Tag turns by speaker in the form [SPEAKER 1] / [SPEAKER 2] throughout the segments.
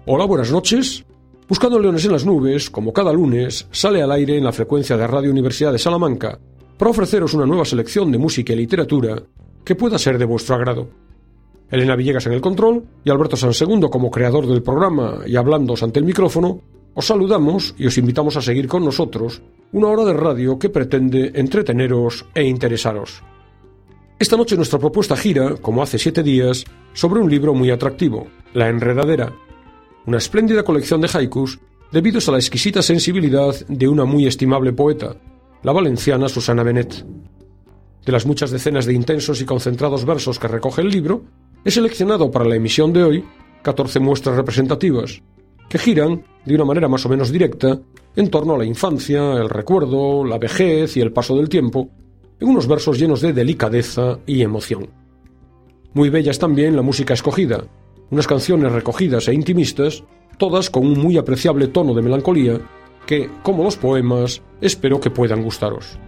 [SPEAKER 1] Hola, buenas noches. Buscando leones en las nubes, como cada lunes, sale al aire en la frecuencia de Radio Universidad de Salamanca para ofreceros una nueva selección de música y literatura que pueda ser de vuestro agrado. Elena Villegas en el control y Alberto Sansegundo como creador del programa y hablándoos ante el micrófono, os saludamos y os invitamos a seguir con nosotros una hora de radio que pretende entreteneros e interesaros. Esta noche nuestra propuesta gira, como hace 7 días, sobre un libro muy atractivo, La Enredadera, una espléndida colección de haikus debidos a la exquisita sensibilidad de una muy estimable poeta, la valenciana Susana Benet. De las muchas decenas de intensos y concentrados versos que recoge el libro, he seleccionado para la emisión de hoy 14 muestras representativas, que giran, de una manera más o menos directa, en torno a la infancia, el recuerdo, la vejez y el paso del tiempo, en unos versos llenos de delicadeza y emoción. Muy bella es también la música escogida, unas canciones recogidas e intimistas, todas con un muy apreciable tono de melancolía, que, como los poemas, espero que puedan gustaros.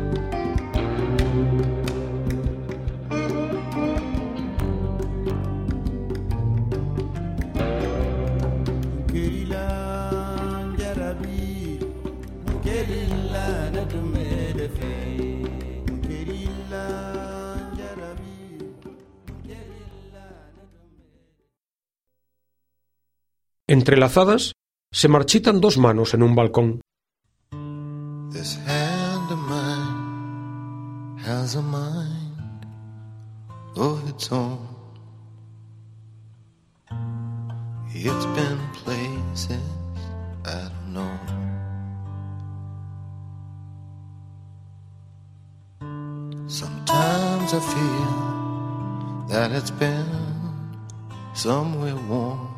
[SPEAKER 1] Entrelazadas, se marchitan 2 manos en un balcón.
[SPEAKER 2] This hand of mine has a mind of its own. It's been places I don't know. Sometimes I feel that it's been somewhere warm,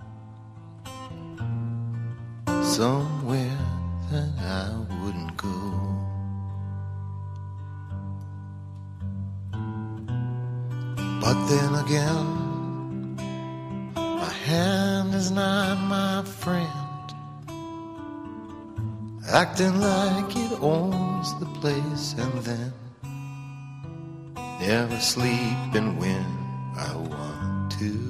[SPEAKER 2] somewhere that I wouldn't go. But then again, my hand is not my friend, acting like it owns the place and then never sleeping when I want to.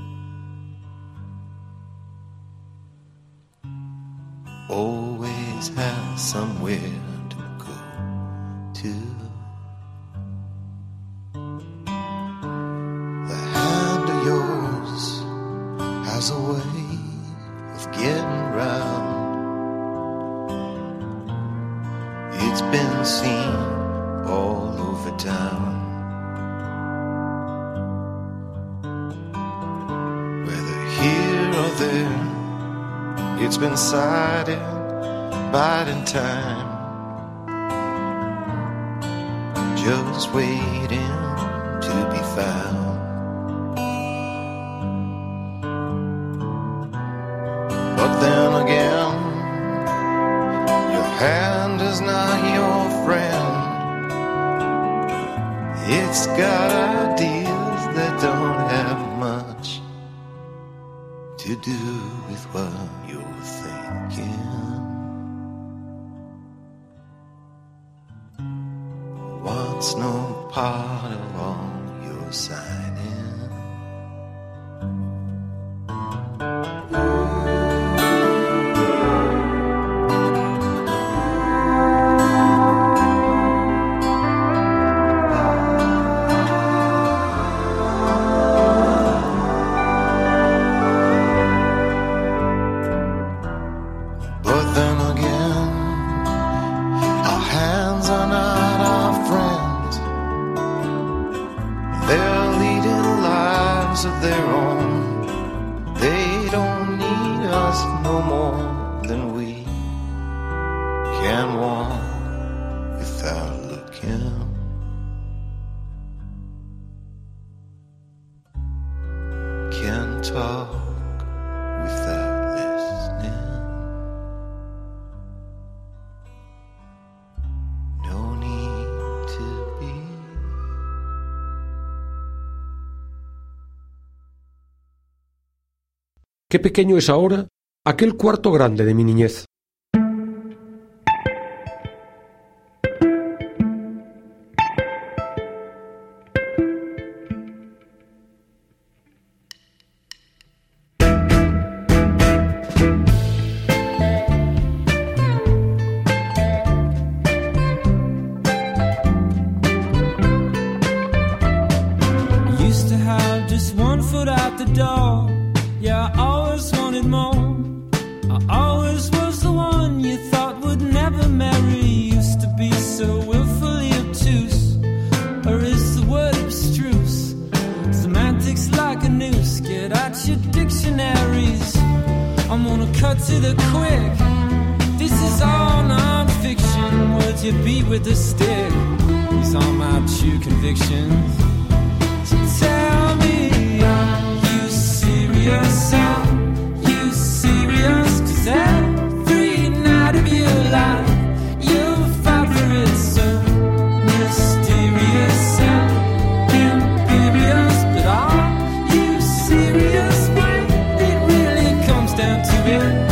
[SPEAKER 2] Always have somewhere to go to. The hand of yours has a way of getting round. It's been seen all over town. Whether here or there, it's been sighted, biding time, just waiting to be found. But then again, your hand is not your friend. It's got ideas that don't have much to do with what you're thinking. Wants no part of all your signing.
[SPEAKER 1] Qué pequeño es ahora aquel cuarto grande de mi niñez.
[SPEAKER 3] out the door. Yeah, I always wanted more. I always was the one you thought would never marry. Used to be so willfully obtuse, or is the word abstruse? Semantics like a noose, get out your dictionaries. I'm gonna cut to the quick. This is all non-fiction, words you beat with a stick. These are my true convictions. So tell me, are you serious? Are you serious? 'Cause every night of your life you'll fight for it, so mysterious and imperious. But are you serious when it really comes down to it?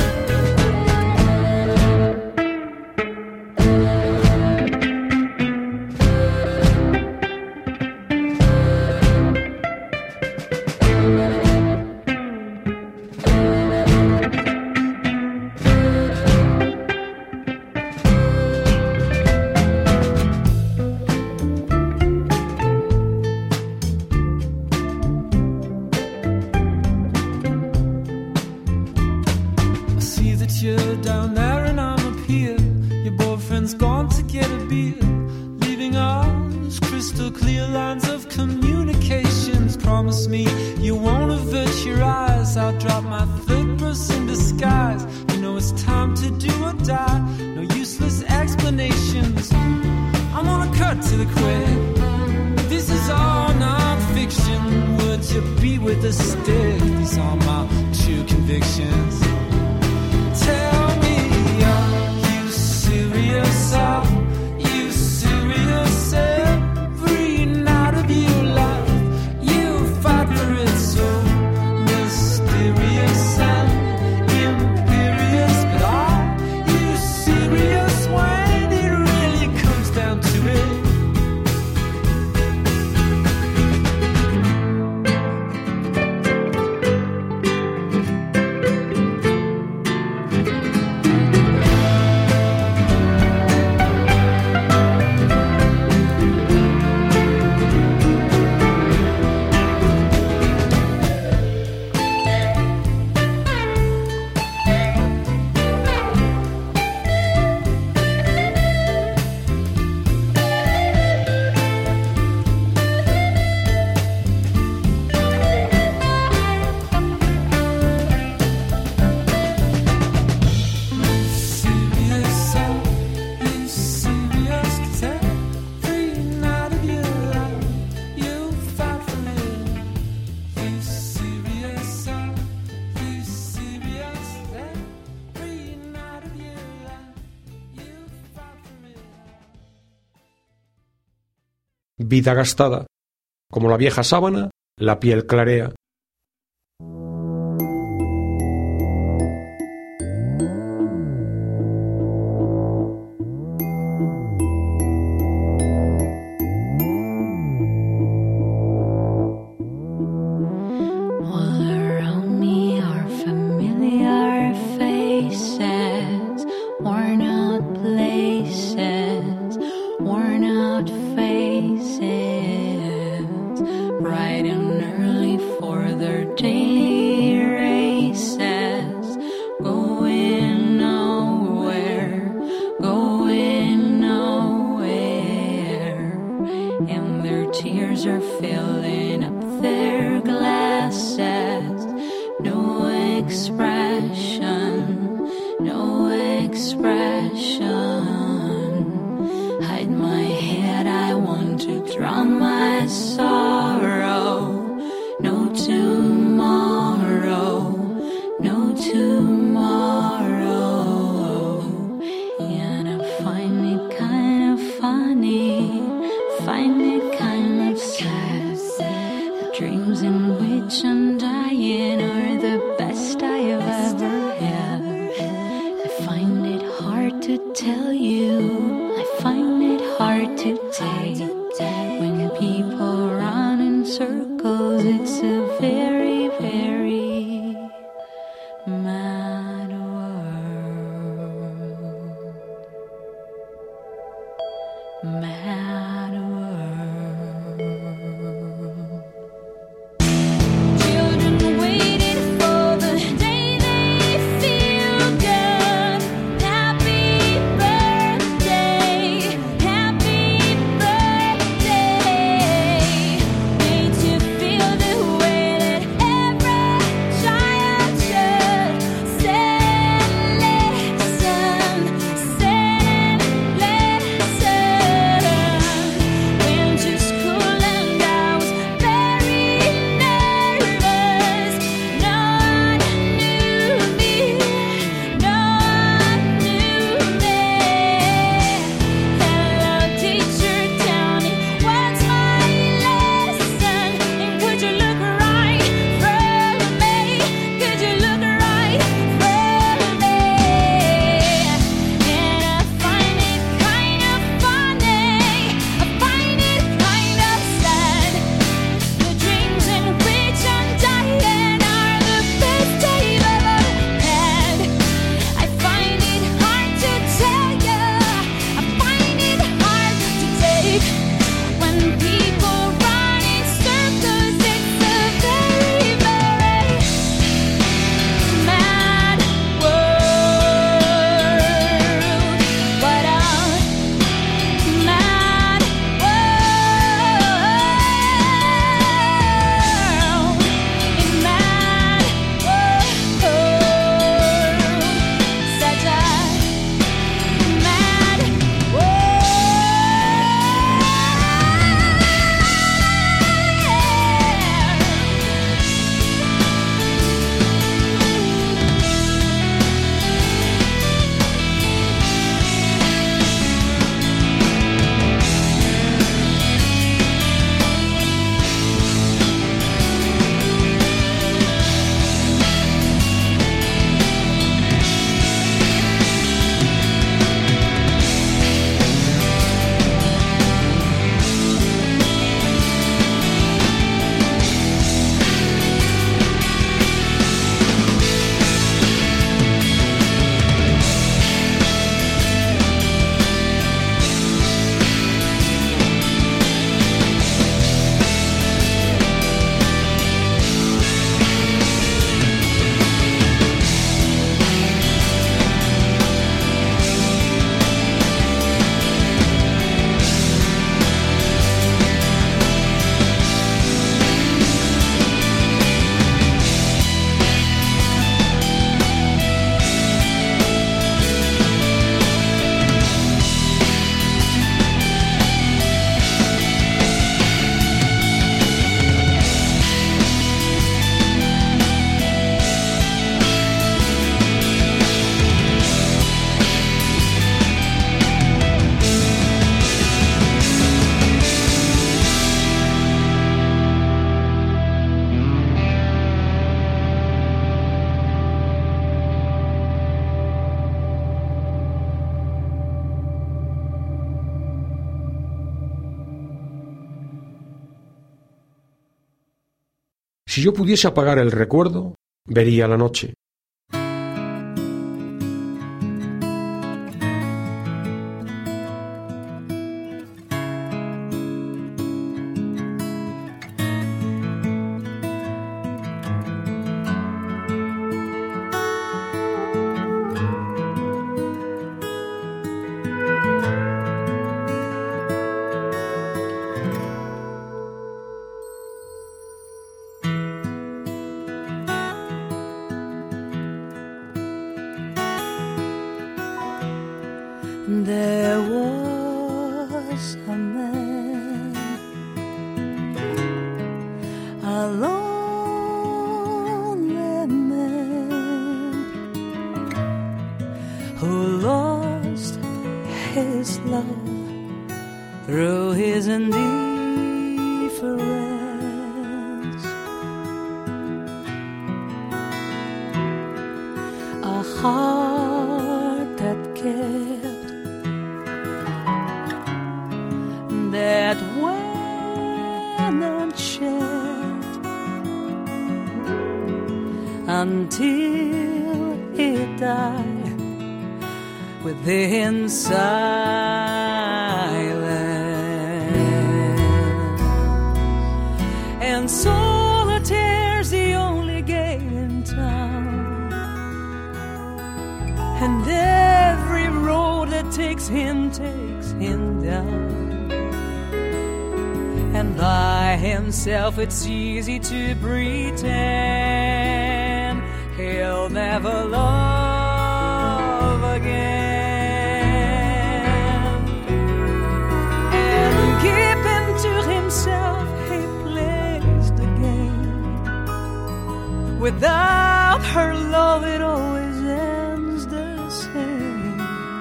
[SPEAKER 3] You're down there and I'm up here. Your boyfriend's gone to get a beer, leaving us crystal clear lines of communications. Promise me you won't avert your eyes. I'll drop my third person in disguise. You know it's time to do or die. No useless explanations. I'm gonna cut to the quick. This is all non-fiction. Words you beat with a stick. These are my true convictions. Tell me, are you serious? Are you serious? Every night of your life you fight for it, so mysterious and imperious. But are you serious when it really comes down to it?
[SPEAKER 1] Vida gastada, como la vieja sábana, la piel clarea.
[SPEAKER 4] Mad world. Children
[SPEAKER 1] Si yo pudiese apagar el recuerdo, vería la noche.
[SPEAKER 4] There was a man, a lonely man, who lost his love through his indifference. A heart that kept, that went unshed until he died within silence. And solitaire's the only game in town, and every road that takes him down. And by himself it's easy to pretend he'll never love again. And keeping to himself, he plays the game. Without her love, it always ends the same.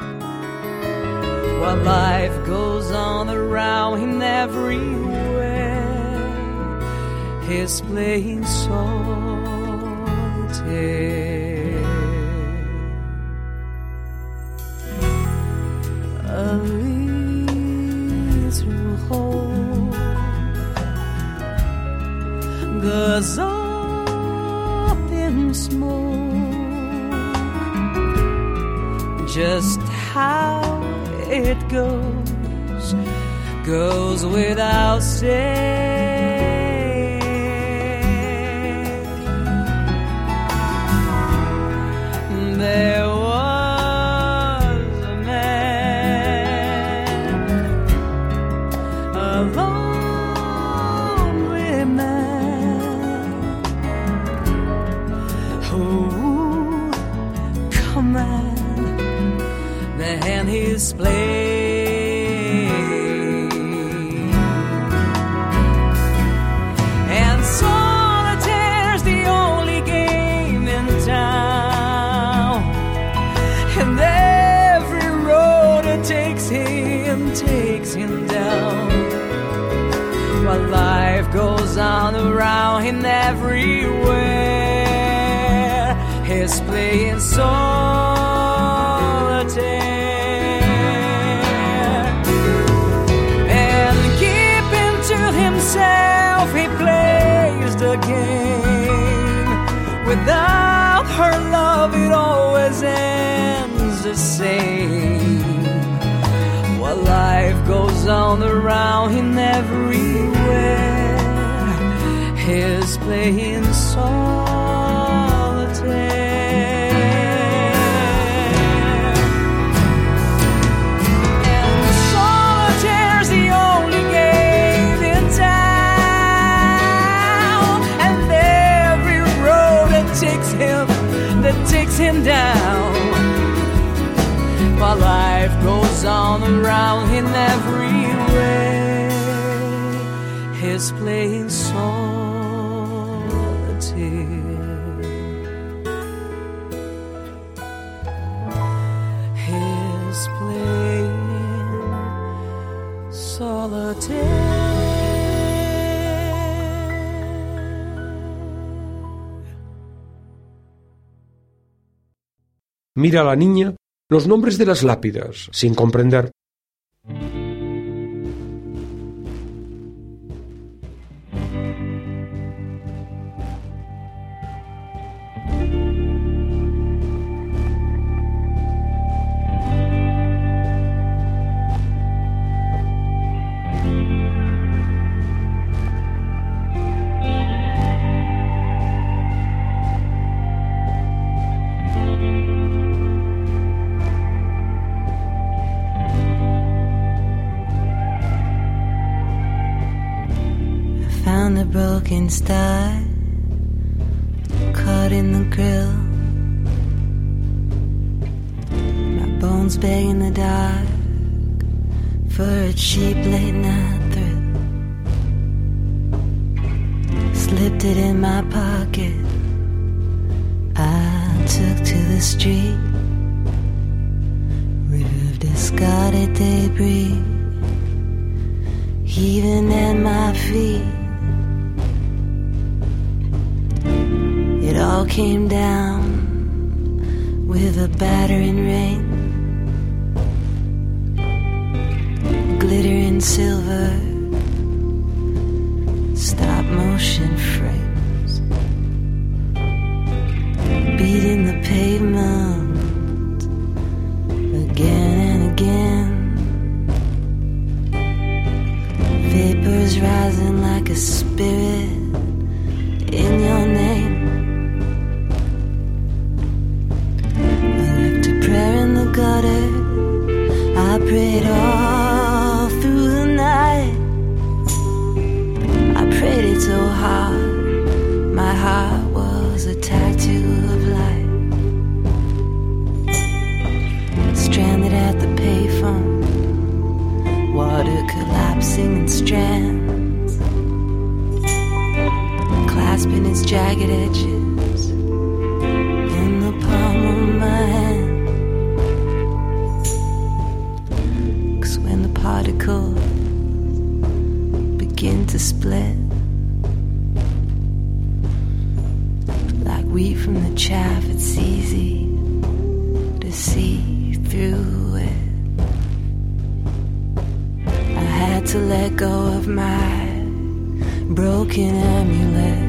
[SPEAKER 4] While life goes on around him everywhere, he's playing solitaire. A little hope goes up in smoke. Just how it goes without saying. There was a man, a lonely man, who command the hand he's playing. Takes him down, while life goes on around him everywhere. He's playing solitaire, and keeping to himself, he plays the game. Without her love, it always ends the same. Life goes on around him everywhere. He's playing solitaire, and solitaire's the only game in town. And every road that takes him down, while life goes on around him everywhere, he's playing solitaire. He's playing solitaire.
[SPEAKER 1] Mira a la niña los nombres de las lápidas, sin comprender.
[SPEAKER 5] found a broken star caught in the grill. My bones beg in the dark for a cheap late night thrill. Slipped it in my pocket, I took to the street. River of discarded debris heaving at my feet. It all came down with a battering rain, glittering silver, stop motion frames, beating the pavement again and again. Vapors rising like a spirit in your name. I left a prayer in the gutter, I prayed all through the night. I prayed it so hard, my heart was a tattoo of light. Stranded at the payphone, water collapsing in strands, clasping its jagged edges in the palm of my hand. 'Cause when the particles begin to split like wheat from the chaff, it's easy to see through it. I had to let go of my broken amulet,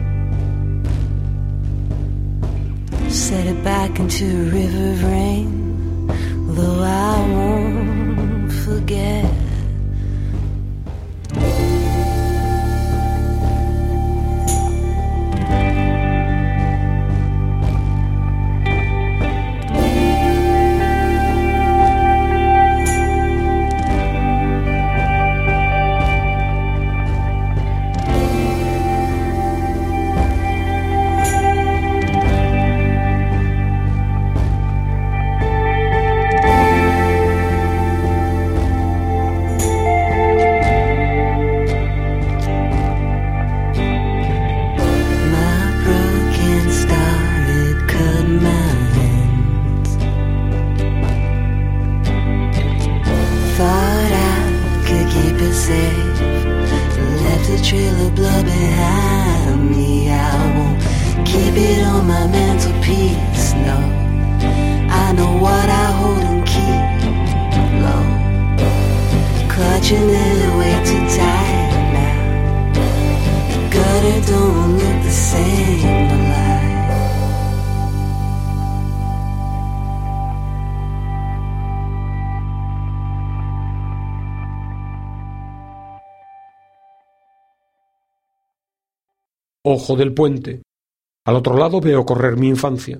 [SPEAKER 5] set it back into a river of rain, though I won't forget.
[SPEAKER 1] Ojo del puente. Al otro lado veo correr mi infancia.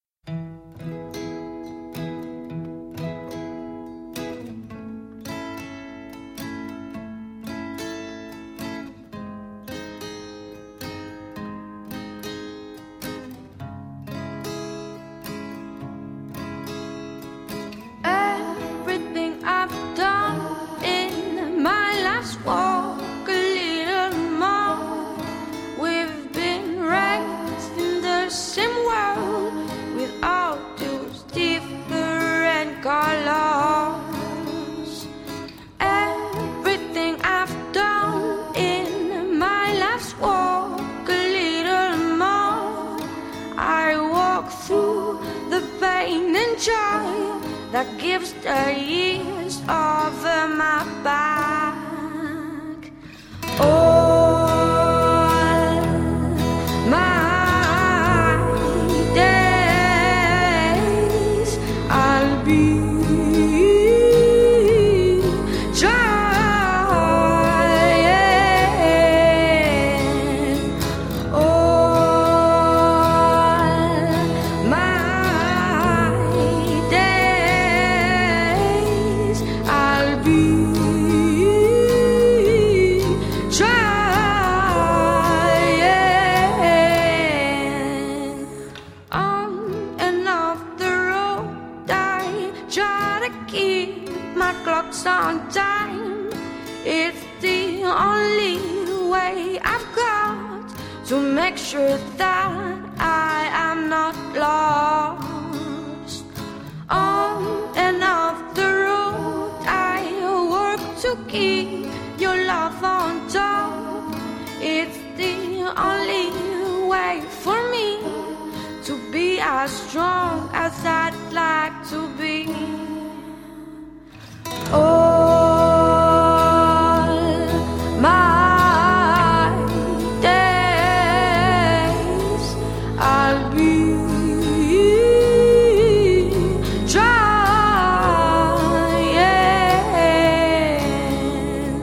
[SPEAKER 6] That gives the years over my back. All my days I'll be trying. All my days I'll be way I've got to make sure that I am not lost. On and off the road I work to keep your love on top. It's the only way for me to be as strong as I'd like to be. All my days I'll be trying.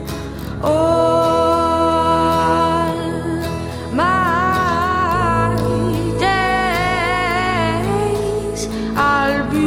[SPEAKER 6] All my days I'll be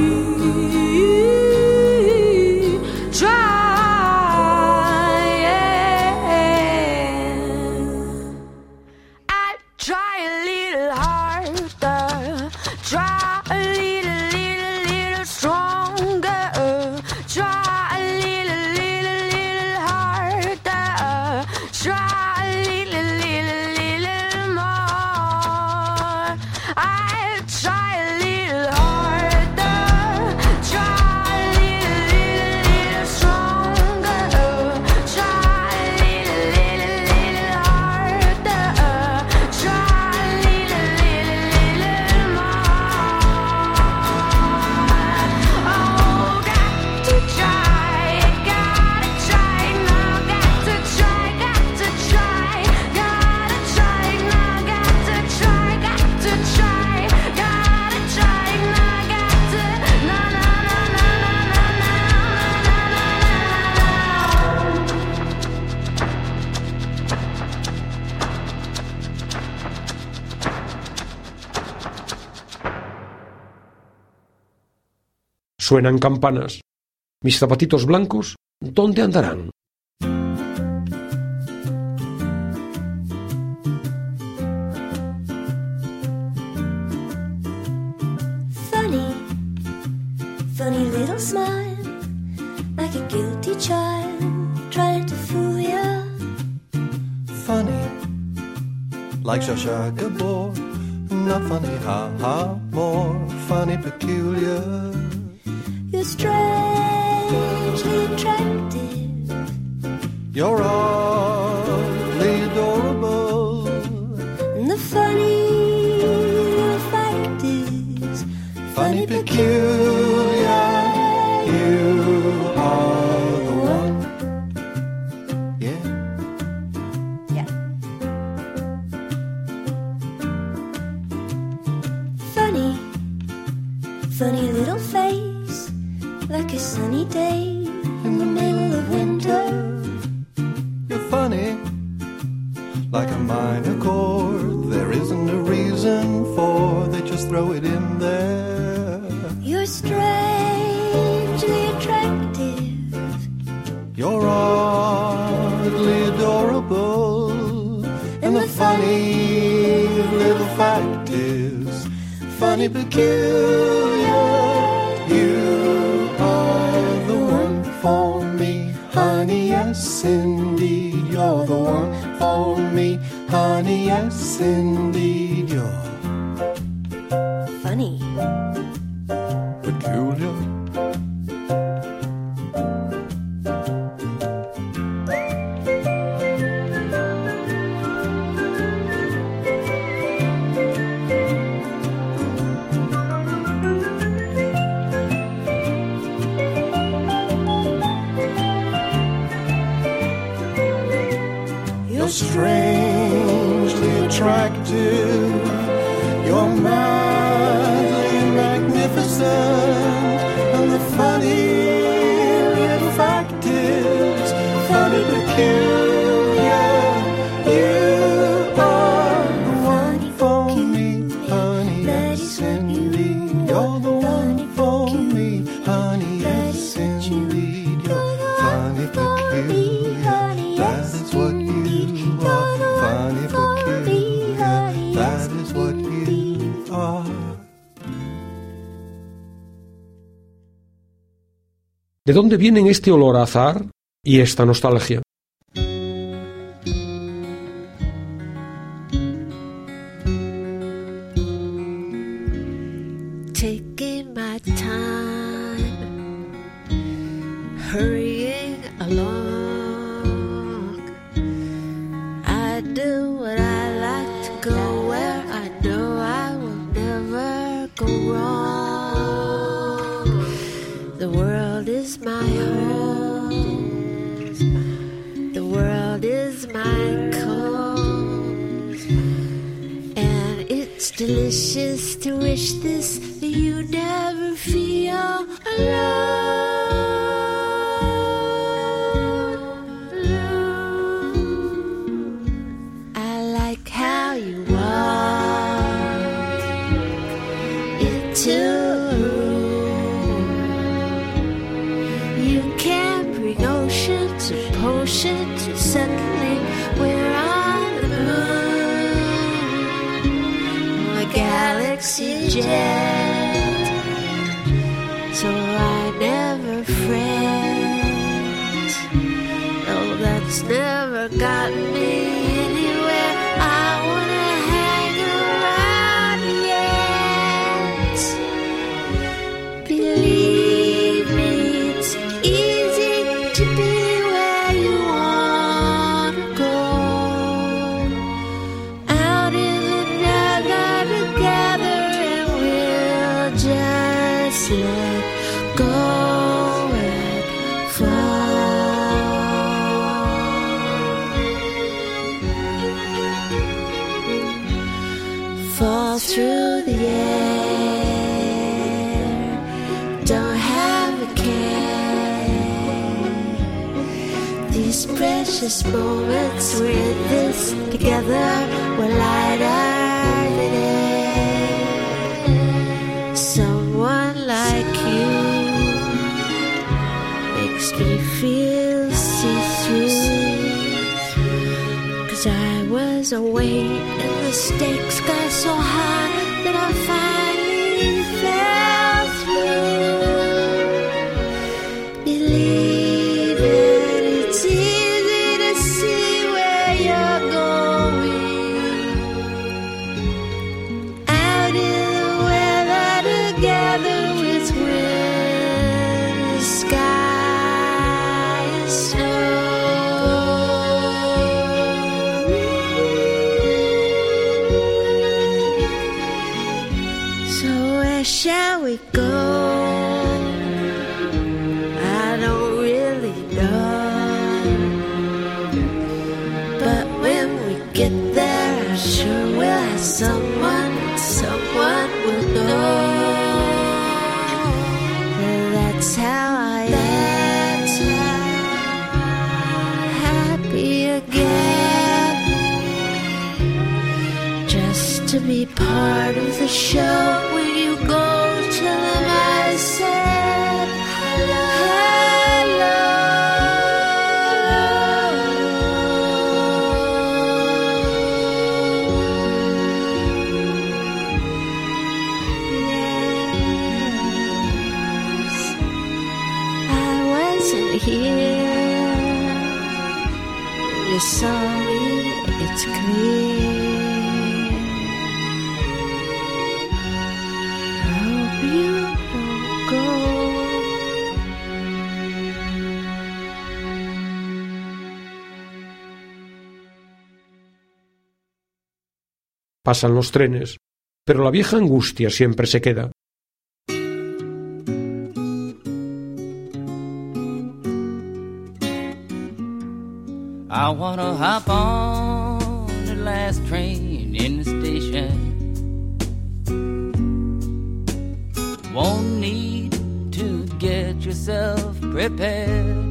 [SPEAKER 6] try a little harder, try a little stronger, try a little harder, try a little more. I'll try a little harder, try a little stronger, try a little harder, try a little more. Oh, got to try now, got to try now, got to try now, got to try now, got to na na na na na
[SPEAKER 1] Suenan campanas. Mis zapatitos blancos, ¿dónde andarán?
[SPEAKER 5] Funny, funny little smile, like a guilty child trying to fool ya.
[SPEAKER 2] Funny, like Shasha Gabor. Not funny, ha ha, more funny, peculiar.
[SPEAKER 5] You're strangely attractive.
[SPEAKER 2] You're oddly adorable.
[SPEAKER 5] And the funny fact is,
[SPEAKER 2] Funny, peculiar. You are the one. Yeah.
[SPEAKER 5] yeah. Funny, funny little face, like a sunny day in the middle of winter.
[SPEAKER 2] You're funny, like a minor chord. There isn't a reason for, they just throw it in there.
[SPEAKER 5] You're strangely attractive.
[SPEAKER 2] You're oddly adorable. And the funny little fact is, funny, peculiar. You are the one for me, honey, yes indeed. You're the one for me, honey, yes indeed. You're
[SPEAKER 5] Funny.
[SPEAKER 2] peculiar. You're strangely attractive. You're madly magnificent. And the funny little fact is, funny, peculiar. You are the one for me, honey, yes indeed. You're the one for me, honey, yes indeed. You're funny, peculiar. That is what you are. Funny, peculiar. That is what you are.
[SPEAKER 1] ¿De dónde vienen este olor a azahar y esta nostalgia?
[SPEAKER 7] taking my time, hurrying along. I do what I like to go where I know I will never go wrong. The world is my home, the world is my cause, and it's delicious to wish this, that you never feel alone. I like how you walk into a room. You can bring oceans and potions, and suddenly we're on the moon. A galaxy jet, so I never fret. Oh, that's never gotten me anywhere I wanna hang around yet. Believe me, it's easy to be where you wanna go. Out in the night together, and we'll just let go and fall through the air. Don't have a care. These precious moments, we're in this together, we're lighter than air. Someone like you makes me feel see-through. 'Cause I was awake and the stakes got so high that I finally fell through. Believe it, it's easy to see where you're going. Out in the weather together with wind, sky and snow. So where shall we go? I don't really know. But when we get there, I'm sure we'll have someone will know. That's how I am. Happy again. Just to be part of the show. When you go, tell them I said hello. Yes, I wasn't here. You saw me, it's clear. I hope you don't go.
[SPEAKER 1] Pasan los trenes, pero la vieja angustia siempre se queda.
[SPEAKER 8] I wanna hop on the last train in the station. Won't need to get yourself prepared.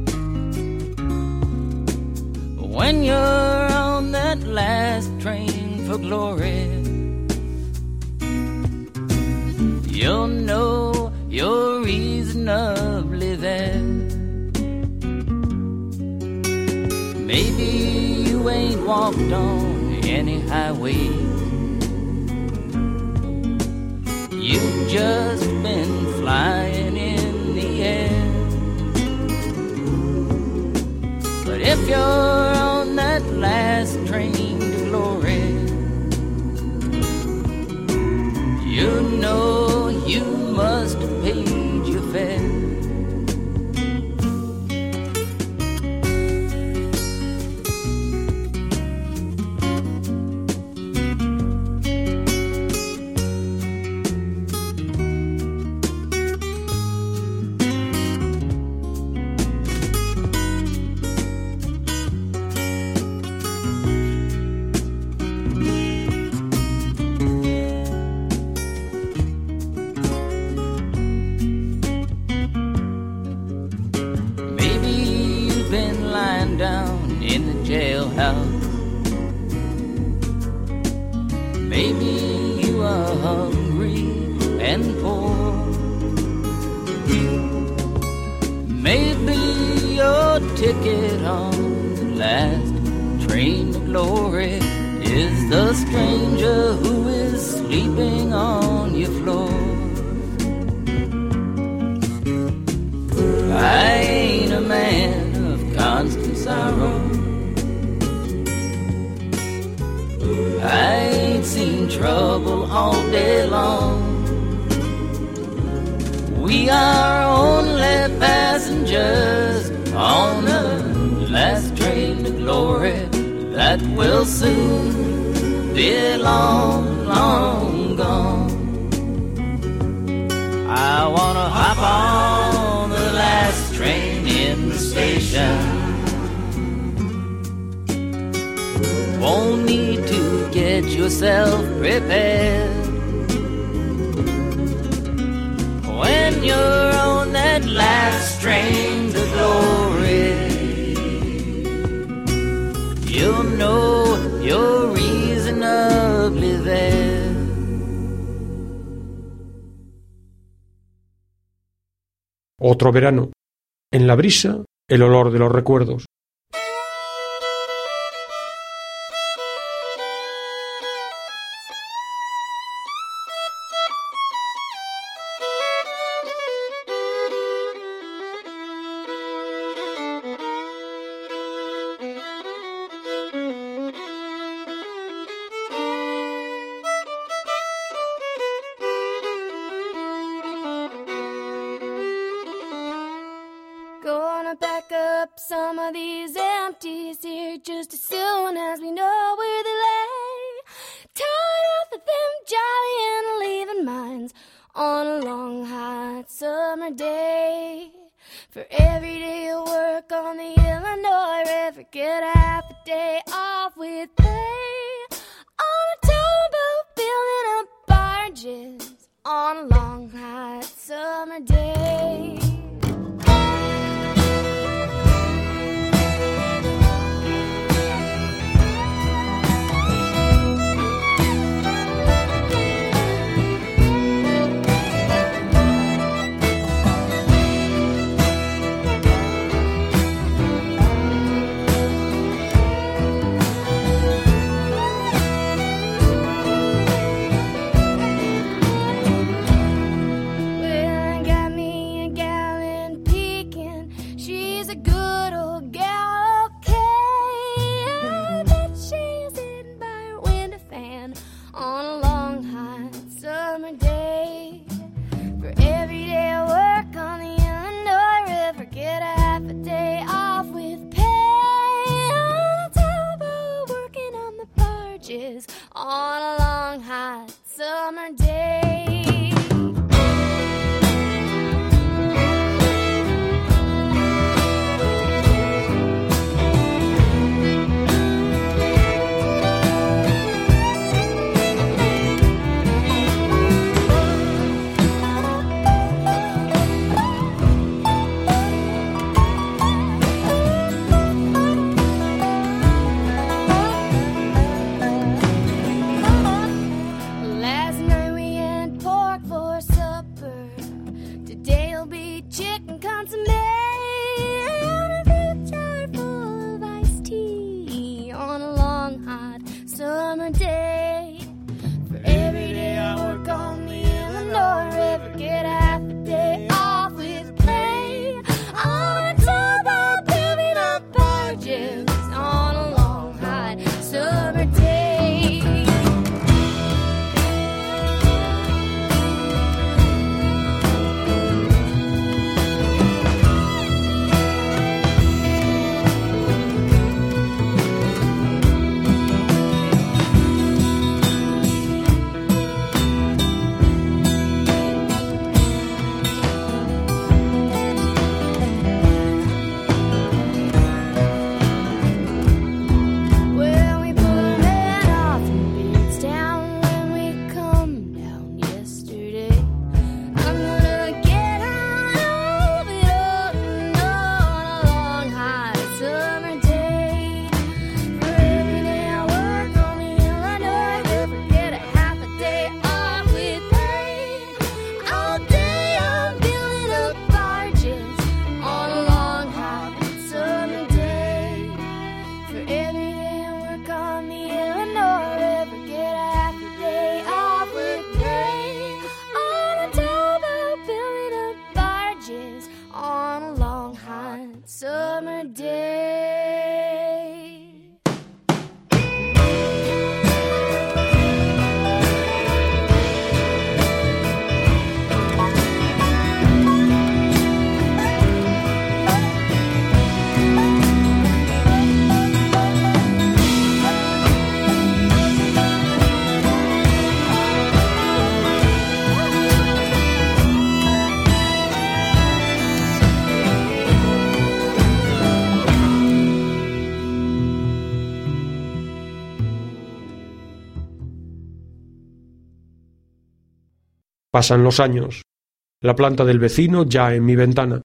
[SPEAKER 8] When you're on that last train for glory, you'll know you're reasonably there. Maybe you ain't walked on any highway. You've just been flying in the air. But if you're on that last train to glory, you know ticket on the last train to glory is the stranger who is sleeping on your floor. I ain't a man of constant sorrow. I ain't seen trouble all day long. We are only passengers on the last train to glory that will soon be long, long gone. I wanna hop on the last train in the station. Won't need to get yourself prepared. When you're on that last train to glory, you'll know you're reasonably there.
[SPEAKER 1] Otro verano. En la brisa, el olor de los recuerdos.
[SPEAKER 6] Gonna pack up some of these empties here just as soon as we know where they lay. Tired of them jolly and leaving mines on a long hot summer day. For every day of work on the Illinois River, get a half a day off with pay. On a towboat building up barges on a long hot summer day. On a long hot summer day.
[SPEAKER 1] Pasan los años. La planta del vecino ya en mi ventana.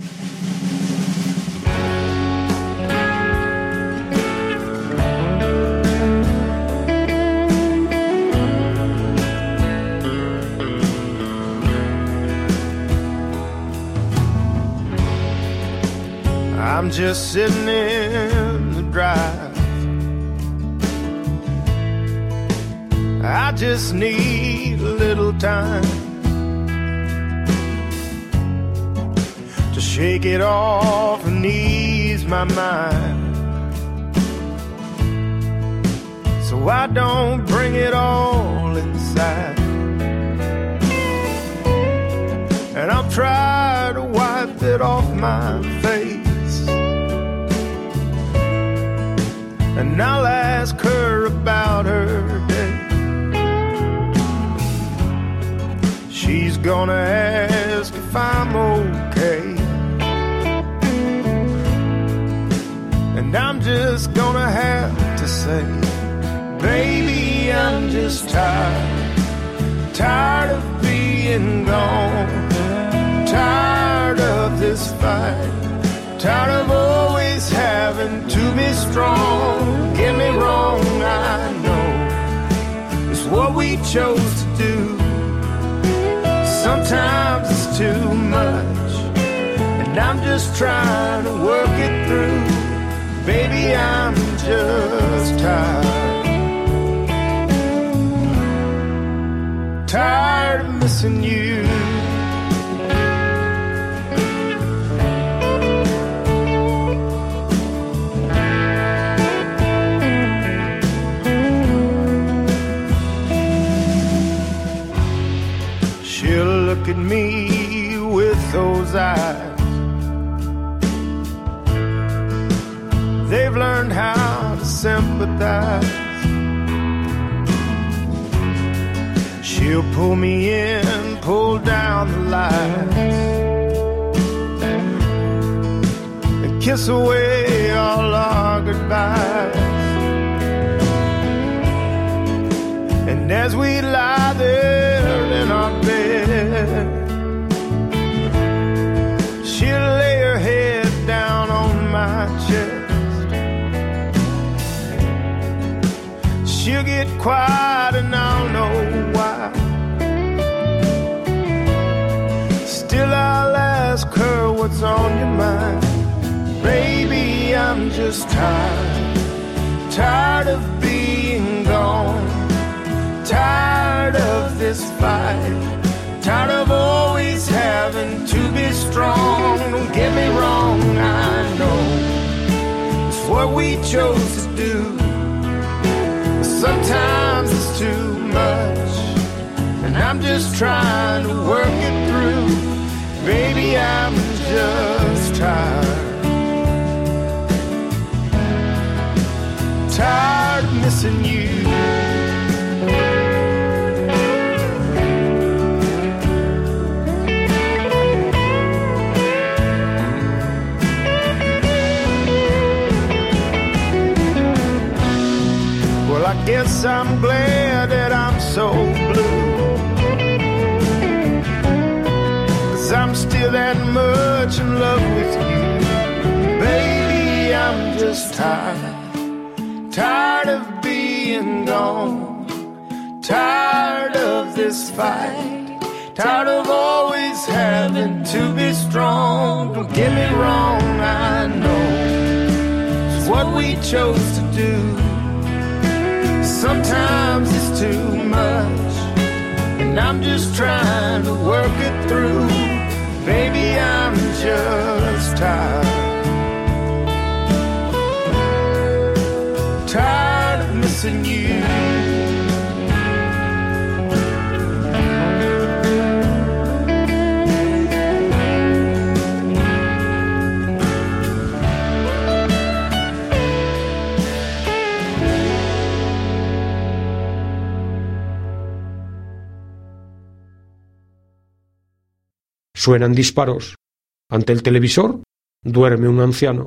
[SPEAKER 9] I'm just sitting in the drive. I just need a little time to shake it off and ease my mind, so I don't bring it all inside. And I'll try to wipe it off my face, and I'll ask her about her day. She's gonna ask if I'm okay, and I'm just gonna have to say, baby, I'm just tired of being gone, tired of this fight, tired of always having to be strong. Get me wrong, I know it's what we chose to do. Sometimes it's too much, and I'm just trying to work it through. Baby, I'm just tired of missing you. Look at me with those eyes. They've learned how to sympathize. She'll pull me in, pull down the lights, and kiss away all our goodbyes. And as we lie there in our bed, she'll lay her head down on my chest. She'll get quiet and I'll know why. Still I'll ask her what's on your mind. Baby, I'm just tired of being gone, tired of this fight, tired of always having to be strong. Don't get me wrong, I know it's what we chose to do. Sometimes it's too much, and I'm just trying to work it through. Baby, I'm just tired of missing you. Well, I guess I'm glad that I'm so blue, 'cause I'm still that much in love with you. Baby, I'm just tired of being gone, tired of this fight, tired of always having to be strong. Don't get me wrong, I know it's what we chose to do. Sometimes it's too much, and I'm just trying to work it through. Baby, I'm just tired of missing you.
[SPEAKER 1] Suenan disparos. Ante el televisor duerme un anciano.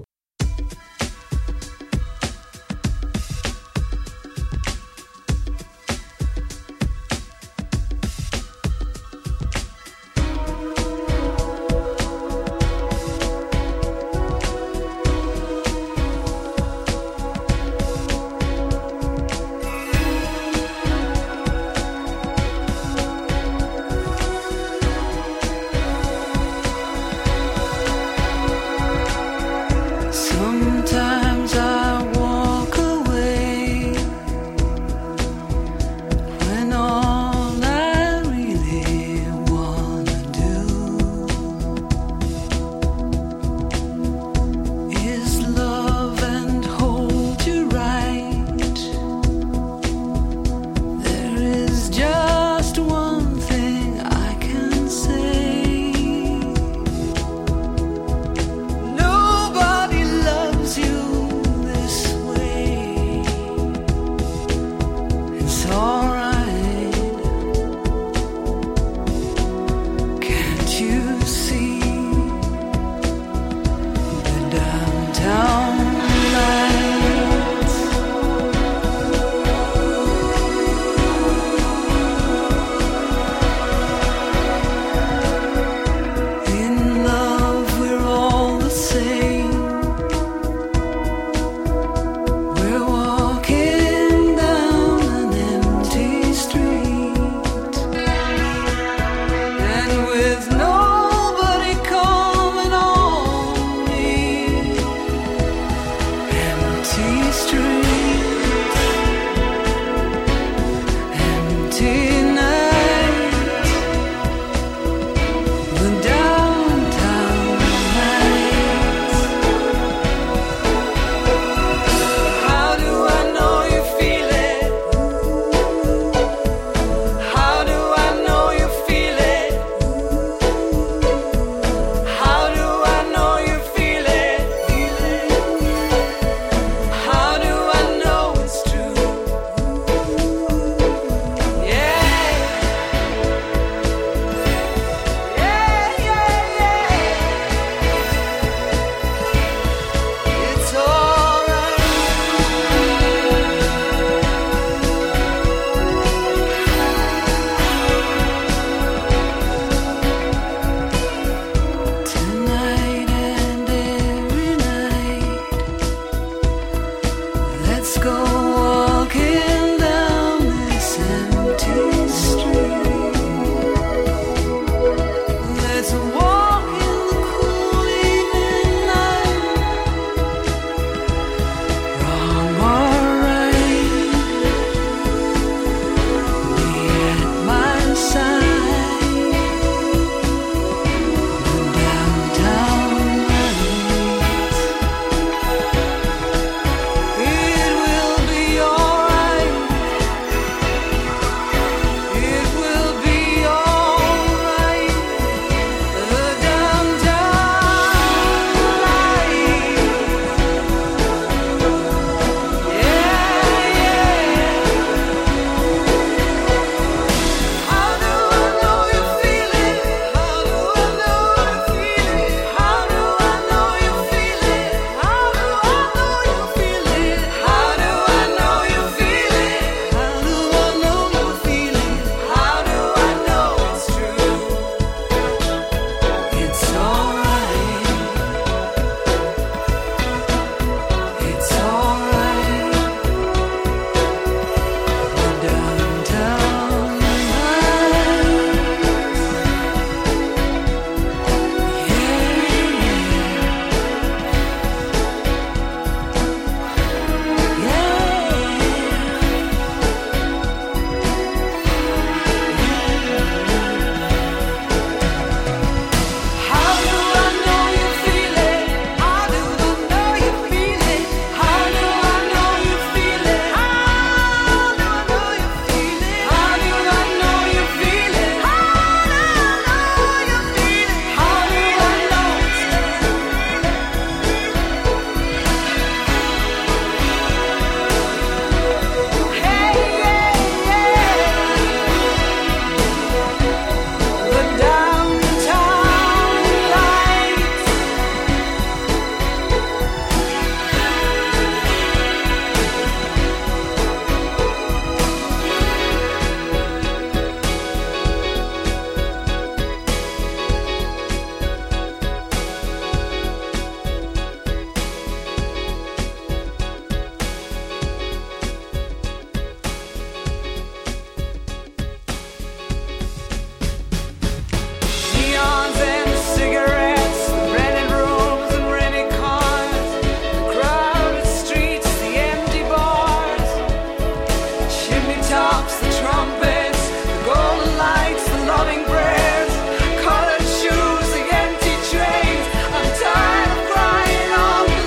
[SPEAKER 3] treetops, the trumpets, the golden lights, the loving prayers, colored shoes, the empty trains. I'm tired of crying on the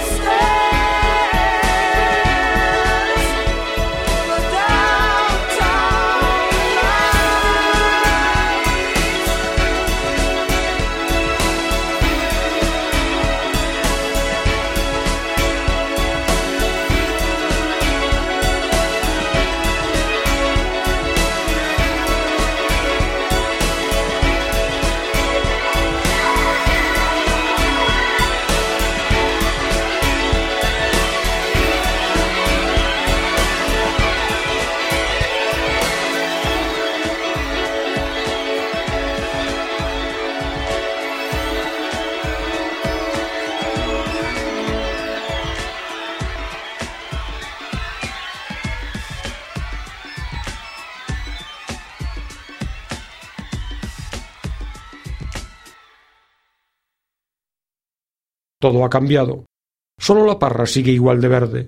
[SPEAKER 3] stairs. The downtown lights.
[SPEAKER 1] Todo ha cambiado. Solo la parra sigue igual de verde.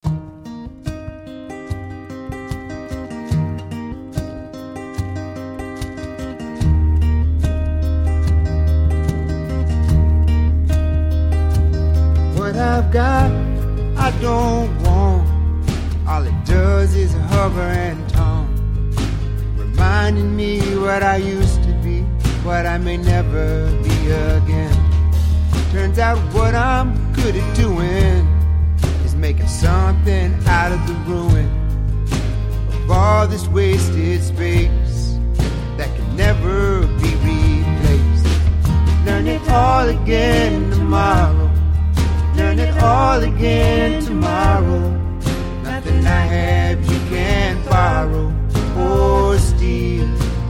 [SPEAKER 9] What I've got, I don't want. All it does is hover and taunt, reminding me what I used to be, what I may never be again. Turns out what I'm good at doing is making something out of the ruin of all this wasted space that can never be replaced. Learn it all again tomorrow. Learn it all again tomorrow. Nothing I have you can't borrow or steal.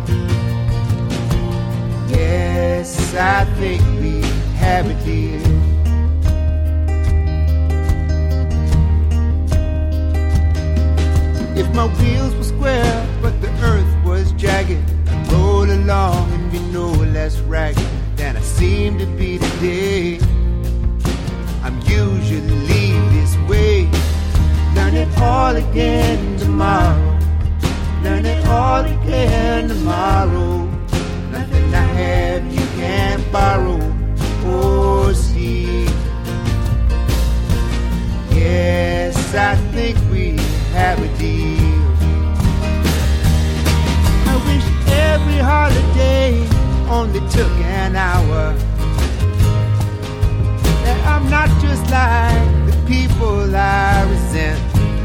[SPEAKER 9] Yes, I think we have a deal. If my wheels were square but the earth was jagged, I'd roll along and be no less ragged than I seem to be today. I'm usually this way. Learn it all again tomorrow. Learn it all again tomorrow. Nothing I have you can't borrow or steal. Yes, I think we have a deal. I wish every holiday only took an hour, that I'm not just like the people I resent.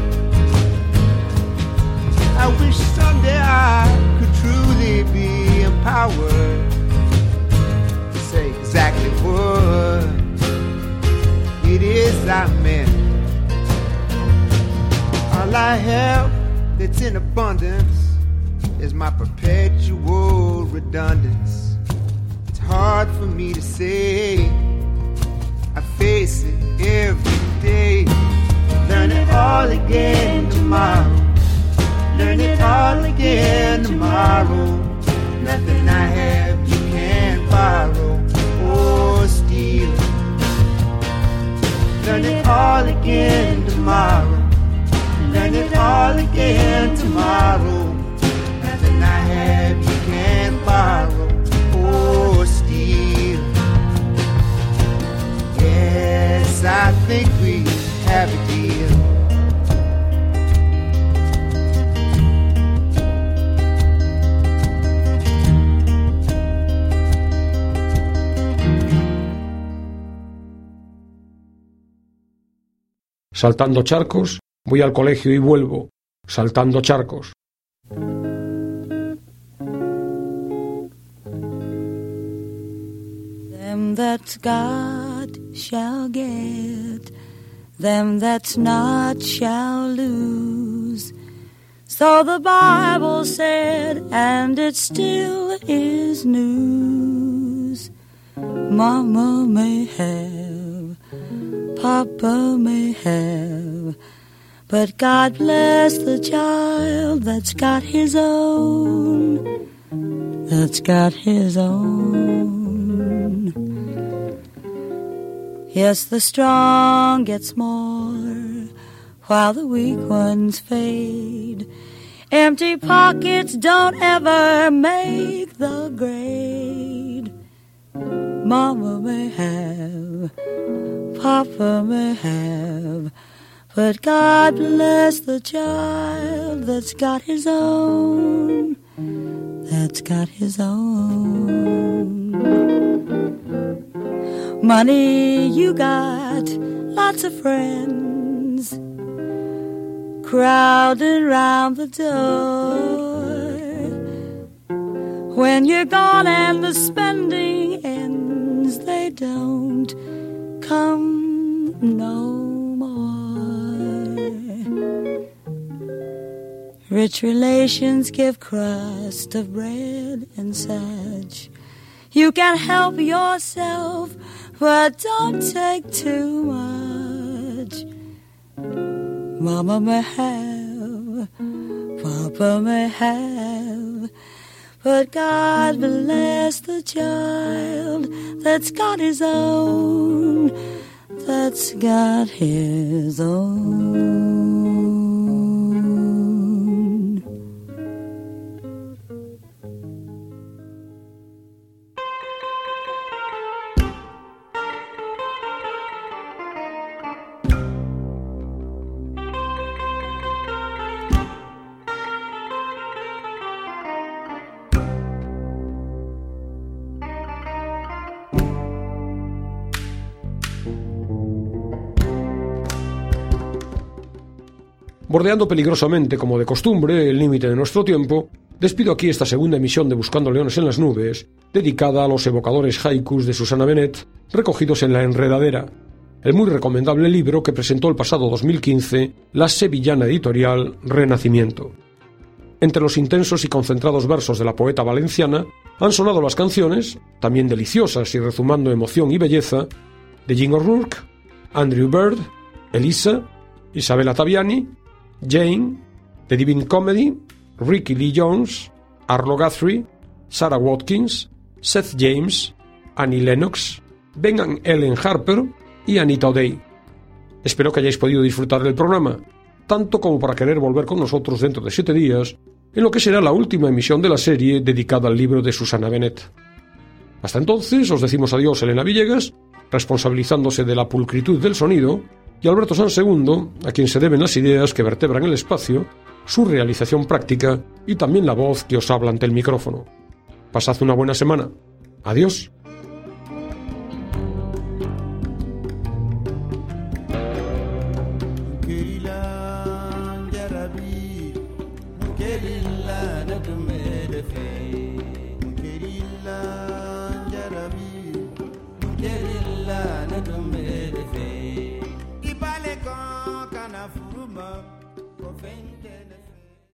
[SPEAKER 9] I wish someday I could truly be empowered to say exactly what it is I meant. All I have that's in abundance is my perpetual redundance. It's hard for me to say, I face it every day. Learn it all again tomorrow. Learn it all again tomorrow. Nothing I have you can't borrow or steal. Learn it all again tomorrow. Learn it all again tomorrow. Nothing I have you can't borrow or steal. Yes, I think we have a deal.
[SPEAKER 1] Saltando charcos, voy al colegio y vuelvo, saltando charcos.
[SPEAKER 4] Them that's got shall get, them that's not shall lose. So the Bible said, and it still is news. Mama may have, Papa may have, but God bless the child that's got his own, that's got his own. Yes, the strong get more while the weak ones fade. Empty pockets don't ever make the grade. Mama may have, Papa may have, but God bless the child that's got his own, that's got his own. Money you got, lots of friends crowded round the door. When you're gone and the spending ends, they don't come no more. Rich relations give crust of bread and such. You can help yourself, but don't take too much. Mama may have, Papa may have, but God bless the child that's got his own, that's got his own.
[SPEAKER 1] Bordeando peligrosamente, como de costumbre, el límite de nuestro tiempo, despido aquí esta segunda emisión de Buscando Leones en las Nubes, dedicada a los evocadores haikus de Susana Bennett, recogidos en La Enredadera, el muy recomendable libro que presentó el pasado 2015 la sevillana editorial Renacimiento. Entre los intensos y concentrados versos de la poeta valenciana han sonado las canciones, también deliciosas y rezumando emoción y belleza, de Jean O'Rourke, Andrew Bird, Elisa, Isabella Taviani, Jane, The Divine Comedy, Ricky Lee Jones, Arlo Guthrie, Sarah Watkins, Seth James, Annie Lennox, Ben and Ellen Harper y Anita O'Day. Espero que hayáis podido disfrutar del programa, tanto como para querer volver con nosotros dentro de 7 días, en lo que será la última emisión de la serie dedicada al libro de Susana Bennett. Hasta entonces os decimos adiós Elena Villegas, responsabilizándose de la pulcritud del sonido, y Alberto Sanz II, a quien se deben las ideas que vertebran el espacio, su realización práctica y también la voz que os habla ante el micrófono. Pasad una buena semana. Adiós.
[SPEAKER 9] Furuma,